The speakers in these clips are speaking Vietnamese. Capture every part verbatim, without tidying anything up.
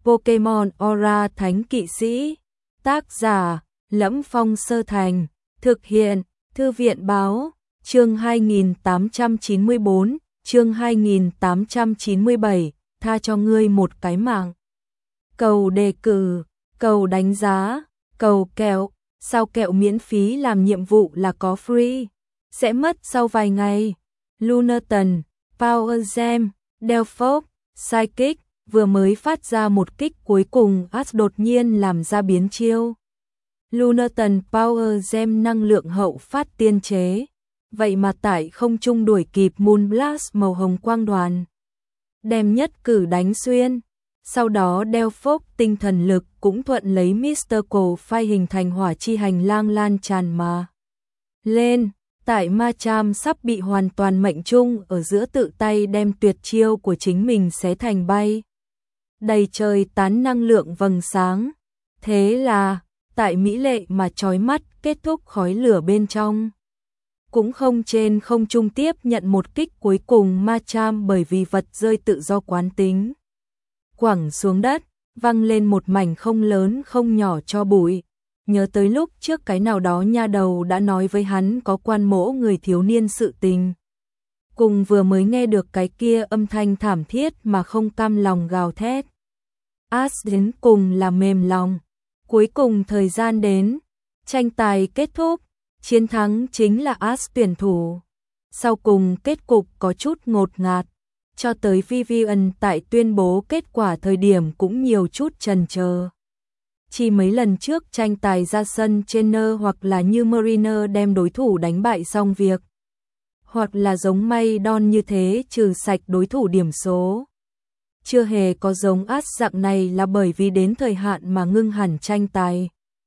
Pokemon Aura Thánh Kỵ Sĩ. Tác giả: Lẫm Phong Sơ Thành. Thực hiện: Thư viện báo. Chương hai nghìn tám trăm chín mươi bốn, chương hai nghìn tám trăm chín mươi bảy, tha cho ngươi một cái mạng. Cầu đề cử, cầu đánh giá, cầu kẹo. Sao kẹo miễn phí làm nhiệm vụ là có free? Sẽ mất sau vài ngày. Lunatan, Power Gem, Delphos, Psychic vừa mới phát ra một kích cuối cùng, Ash đột nhiên làm ra biến chiêu. Lunatan Power Gem năng lượng hậu phát tiên chế, vậy mà tại không trung đuổi kịp Moonblast màu hồng quang đoàn, đem nhất cử đánh xuyên. Sau đó Delphos tinh thần lực cũng thuận lấy Mystical Fire hình thành hỏa chi hành lang lan tràn mà lên. Tại Machamp sắp bị hoàn toàn mệnh trung ở giữa, tự tay đem tuyệt chiêu của chính mình xé thành bay. Đầy trời tán năng lượng vầng sáng. Thế là, tại mỹ lệ mà chói mắt kết thúc khói lửa bên trong. Cũng không trên không trung tiếp nhận một kích cuối cùng Machamp bởi vì vật rơi tự do quán tính. Quẳng xuống đất, văng lên một mảnh không lớn không nhỏ cho bụi. Nhớ tới lúc trước cái nào đó nha đầu đã nói với hắn có quan mỗ người thiếu niên sự tình. Cùng vừa mới nghe được cái kia âm thanh thảm thiết mà không cam lòng gào thét. Ash đến cùng là mềm lòng. Cuối cùng thời gian đến, tranh tài kết thúc, chiến thắng chính là Ash tuyển thủ. Sau cùng kết cục có chút ngột ngạt, cho tới Vivian tại tuyên bố kết quả thời điểm cũng nhiều chút chần chờ. Chỉ mấy lần trước tranh tài ra sân trainer hoặc là như Mariner đem đối thủ đánh bại xong việc, hoặc là giống Maydon như thế trừ sạch đối thủ điểm số. Chưa hề có giống Ash dạng này là bởi vì đến thời hạn mà ngưng hẳn tranh tài.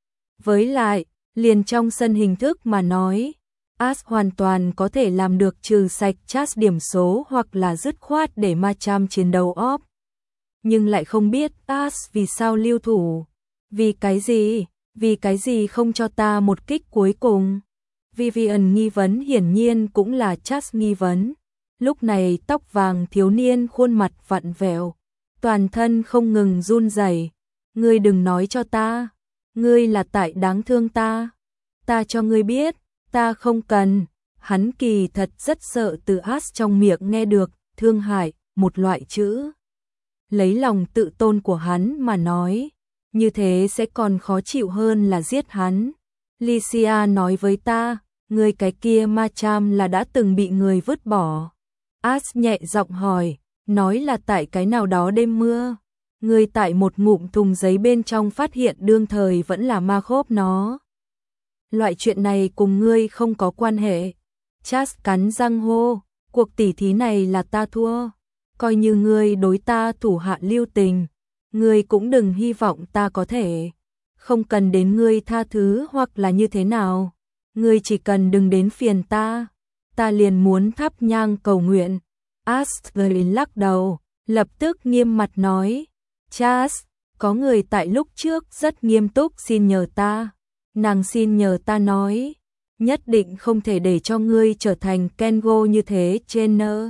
Với lại, liền trong sân hình thức mà nói, Ash hoàn toàn có thể làm được trừ sạch chát điểm số hoặc là dứt khoát để Machamp chiến đấu off. Nhưng lại không biết Ash vì sao lưu thủ. Vì cái gì? Vì cái gì không cho ta một kích cuối cùng? Vivian nghi vấn hiển nhiên cũng là chát nghi vấn. Lúc này tóc vàng thiếu niên khuôn mặt vặn vẹo, toàn thân không ngừng run rẩy. Ngươi đừng nói cho ta, ngươi là tại đáng thương ta. Ta cho ngươi biết, ta không cần. Hắn kỳ thật rất sợ từ Ash trong miệng nghe được thương hại, một loại chữ. Lấy lòng tự tôn của hắn mà nói, như thế sẽ còn khó chịu hơn là giết hắn. Lycia nói với ta, ngươi cái kia Machamp là đã từng bị người vứt bỏ. Ash nhẹ giọng hỏi, nói là tại cái nào đó đêm mưa, ngươi tại một ngụm thùng giấy bên trong phát hiện đương thời vẫn là ma khốp nó. Loại chuyện này cùng ngươi không có quan hệ. Chas cắn răng hô, cuộc tỉ thí này là ta thua. Coi như ngươi đối ta thủ hạ lưu tình, ngươi cũng đừng hy vọng ta có thể. Không cần đến ngươi tha thứ hoặc là như thế nào. Ngươi chỉ cần đừng đến phiền ta. Ta liền muốn thắp nhang cầu nguyện. Astrid lắc đầu, lập tức nghiêm mặt nói. Chas, có người tại lúc trước rất nghiêm túc xin nhờ ta. Nàng xin nhờ ta nói, nhất định không thể để cho ngươi trở thành Kengo như thế trainer.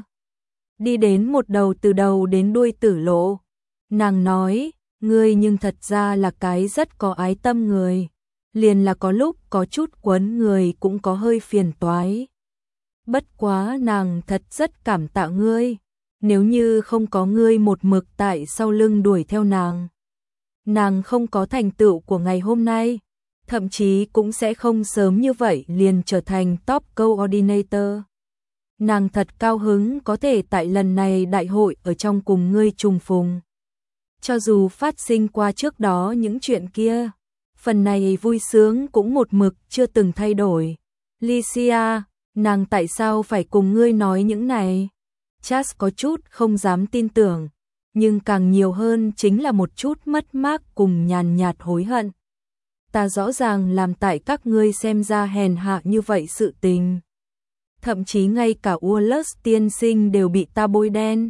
Đi đến một đầu từ đầu đến đuôi tử lộ. Nàng nói, ngươi nhưng thật ra là cái rất có ái tâm người. Liền là có lúc có chút quấn người cũng có hơi phiền toái. Bất quá nàng thật rất cảm tạ ngươi. Nếu như không có ngươi một mực tại sau lưng đuổi theo nàng, nàng không có thành tựu của ngày hôm nay. Thậm chí cũng sẽ không sớm như vậy liền trở thành top coordinator. Nàng thật cao hứng có thể tại lần này đại hội ở trong cùng ngươi trùng phùng. Cho dù phát sinh qua trước đó những chuyện kia, phần này vui sướng cũng một mực chưa từng thay đổi. Lycia, nàng tại sao phải cùng ngươi nói những này? Chas có chút không dám tin tưởng, nhưng càng nhiều hơn chính là một chút mất mát cùng nhàn nhạt hối hận. Ta rõ ràng làm tại các ngươi xem ra hèn hạ như vậy sự tình. Thậm chí ngay cả Wallace tiên sinh đều bị ta bôi đen.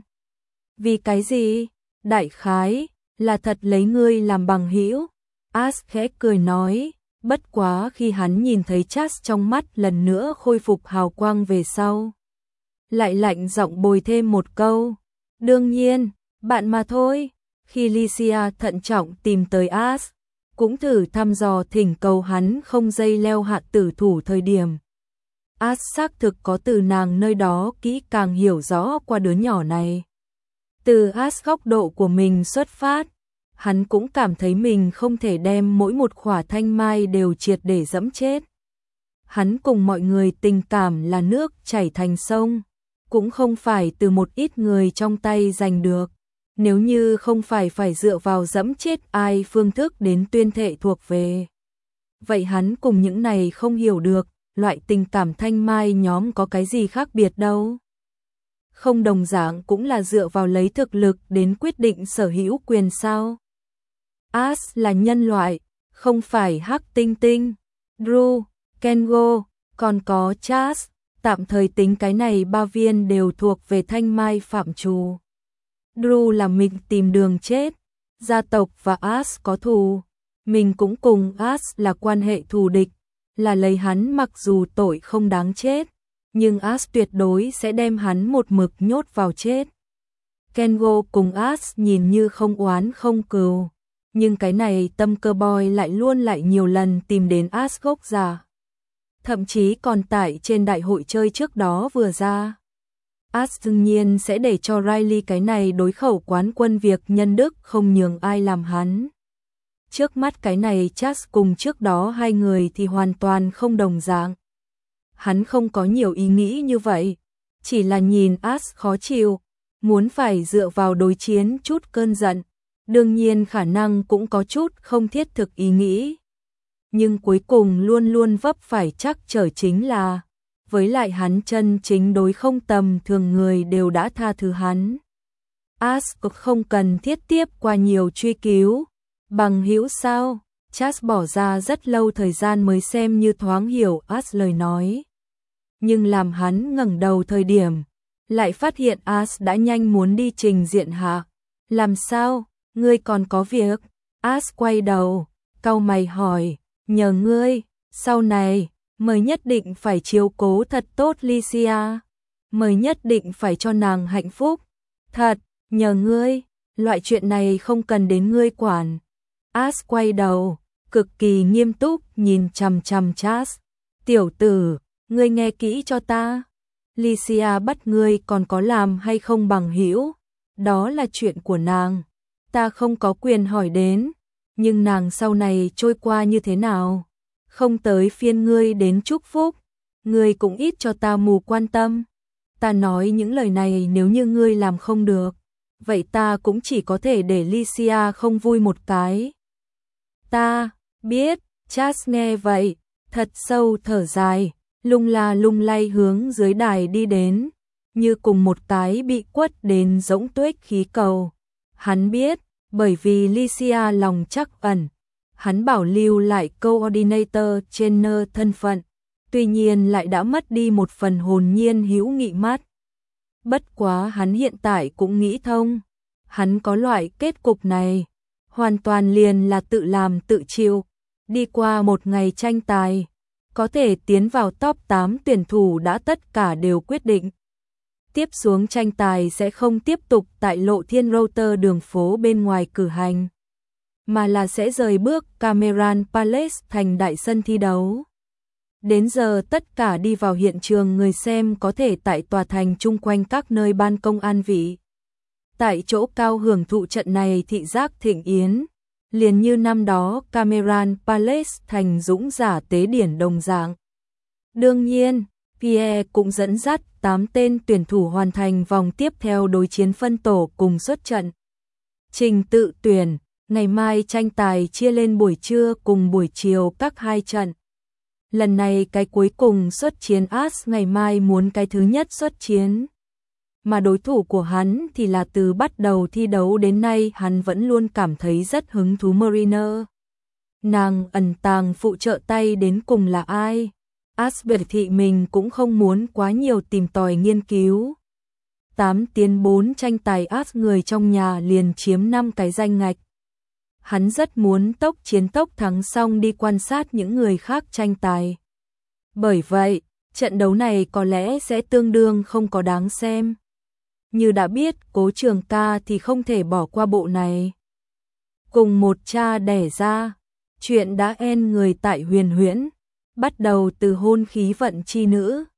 Vì cái gì? Đại khái là thật lấy ngươi làm bằng hữu. Ash khẽ cười nói, bất quá khi hắn nhìn thấy Chas trong mắt lần nữa khôi phục hào quang về sau, lại lạnh giọng bồi thêm một câu, đương nhiên, bạn mà thôi. Khi Lycia thận trọng tìm tới As, cũng thử thăm dò thỉnh cầu hắn không dây leo hạ tử thủ thời điểm. As xác thực có từ nàng nơi đó kỹ càng hiểu rõ qua đứa nhỏ này. Từ As góc độ của mình xuất phát, hắn cũng cảm thấy mình không thể đem mỗi một khỏa thanh mai đều triệt để dẫm chết. Hắn cùng mọi người tình cảm là nước chảy thành sông, cũng không phải từ một ít người trong tay giành được. Nếu như không phải phải dựa vào dẫm chết ai phương thức đến tuyên thệ thuộc về. Vậy hắn cùng những này không hiểu được, loại tình cảm thanh mai nhóm có cái gì khác biệt đâu. Không đồng dạng cũng là dựa vào lấy thực lực đến quyết định sở hữu quyền sao. As là nhân loại, không phải hắc tinh tinh. Drew, Kengo, còn có Chas, tạm thời tính cái này ba viên đều thuộc về thanh mai phạm trù. Drew là mình tìm đường chết, gia tộc và As có thù, mình cũng cùng As là quan hệ thù địch, là lấy hắn mặc dù tội không đáng chết, nhưng As tuyệt đối sẽ đem hắn một mực nhốt vào chết. Kengo cùng As nhìn như không oán không cừu, nhưng cái này tâm cơ boy lại luôn lại nhiều lần tìm đến As gốc già. Thậm chí còn tại trên đại hội chơi trước đó vừa ra. As đương nhiên sẽ để cho Riley cái này đối khẩu quán quân việc nhân đức không nhường ai làm hắn. Trước mắt cái này Chas cùng trước đó hai người thì hoàn toàn không đồng dạng. Hắn không có nhiều ý nghĩ như vậy, chỉ là nhìn As khó chịu, muốn phải dựa vào đối chiến chút cơn giận, đương nhiên khả năng cũng có chút không thiết thực ý nghĩ. Nhưng cuối cùng luôn luôn vấp phải chắc trở chính là, với lại hắn chân chính đối không tầm thường người đều đã tha thứ hắn. As không cần thiết tiếp qua nhiều truy cứu, bằng hữu sao, Chas bỏ ra rất lâu thời gian mới xem như thoáng hiểu As lời nói. Nhưng làm hắn ngẩng đầu thời điểm, lại phát hiện As đã nhanh muốn đi trình diện hạ. Làm sao, ngươi còn có việc? As quay đầu, cau mày hỏi, nhờ ngươi, sau này, mời nhất định phải chiếu cố thật tốt Lycia, mời nhất định phải cho nàng hạnh phúc. Thật, nhờ ngươi, loại chuyện này không cần đến ngươi quản. As quay đầu, cực kỳ nghiêm túc nhìn chằm chằm Chas. Tiểu tử, ngươi nghe kỹ cho ta. Lycia bắt ngươi còn có làm hay không bằng hữu, đó là chuyện của nàng. Ta không có quyền hỏi đến, nhưng nàng sau này trôi qua như thế nào? Không tới phiên ngươi đến chúc phúc, ngươi cũng ít cho ta mù quan tâm. Ta nói những lời này nếu như ngươi làm không được, vậy ta cũng chỉ có thể để Lycia không vui một cái. Ta biết, Chas nghe vậy, thật sâu thở dài, lung la lung lay hướng dưới đài đi đến, như cùng một cái bị quất đến rỗng tuếch khí cầu. Hắn biết, bởi vì Lycia lòng trắc ẩn, hắn bảo lưu lại coordinator trainer thân phận, tuy nhiên lại đã mất đi một phần hồn nhiên hữu nghị mắt. Bất quá hắn hiện tại cũng nghĩ thông, hắn có loại kết cục này, hoàn toàn liền là tự làm tự chịu, đi qua một ngày tranh tài, có thể tiến vào top tám tuyển thủ đã tất cả đều quyết định. Tiếp xuống tranh tài sẽ không tiếp tục tại Lộ Thiên Router đường phố bên ngoài cử hành, mà là sẽ rời bước Cameron Palace thành đại sân thi đấu. Đến giờ tất cả đi vào hiện trường người xem có thể tại tòa thành chung quanh các nơi ban công an vị. Tại chỗ cao hưởng thụ trận này thị giác thịnh yến, liền như năm đó Cameron Palace thành dũng giả tế điển đồng dạng. Đương nhiên, Pierre cũng dẫn dắt tám tên tuyển thủ hoàn thành vòng tiếp theo đối chiến phân tổ cùng xuất trận. Trình tự tuyển, ngày mai tranh tài chia lên buổi trưa cùng buổi chiều các hai trận. Lần này cái cuối cùng xuất chiến As ngày mai muốn cái thứ nhất xuất chiến. Mà đối thủ của hắn thì là từ bắt đầu thi đấu đến nay hắn vẫn luôn cảm thấy rất hứng thú Mariner. Nàng ẩn tàng phụ trợ tay đến cùng là ai? As biểu thị mình cũng không muốn quá nhiều tìm tòi nghiên cứu. tám tiến bốn tranh tài As người trong nhà liền chiếm năm cái danh ngạch. Hắn rất muốn tốc chiến tốc thắng xong đi quan sát những người khác tranh tài. Bởi vậy, trận đấu này có lẽ sẽ tương đương không có đáng xem. như đã biết Cố Trường Ca thì không thể bỏ qua bộ này. Cùng một cha đẻ ra, chuyện đã en người tại Huyền Huyễn, bắt đầu từ hôn khí vận chi nữ,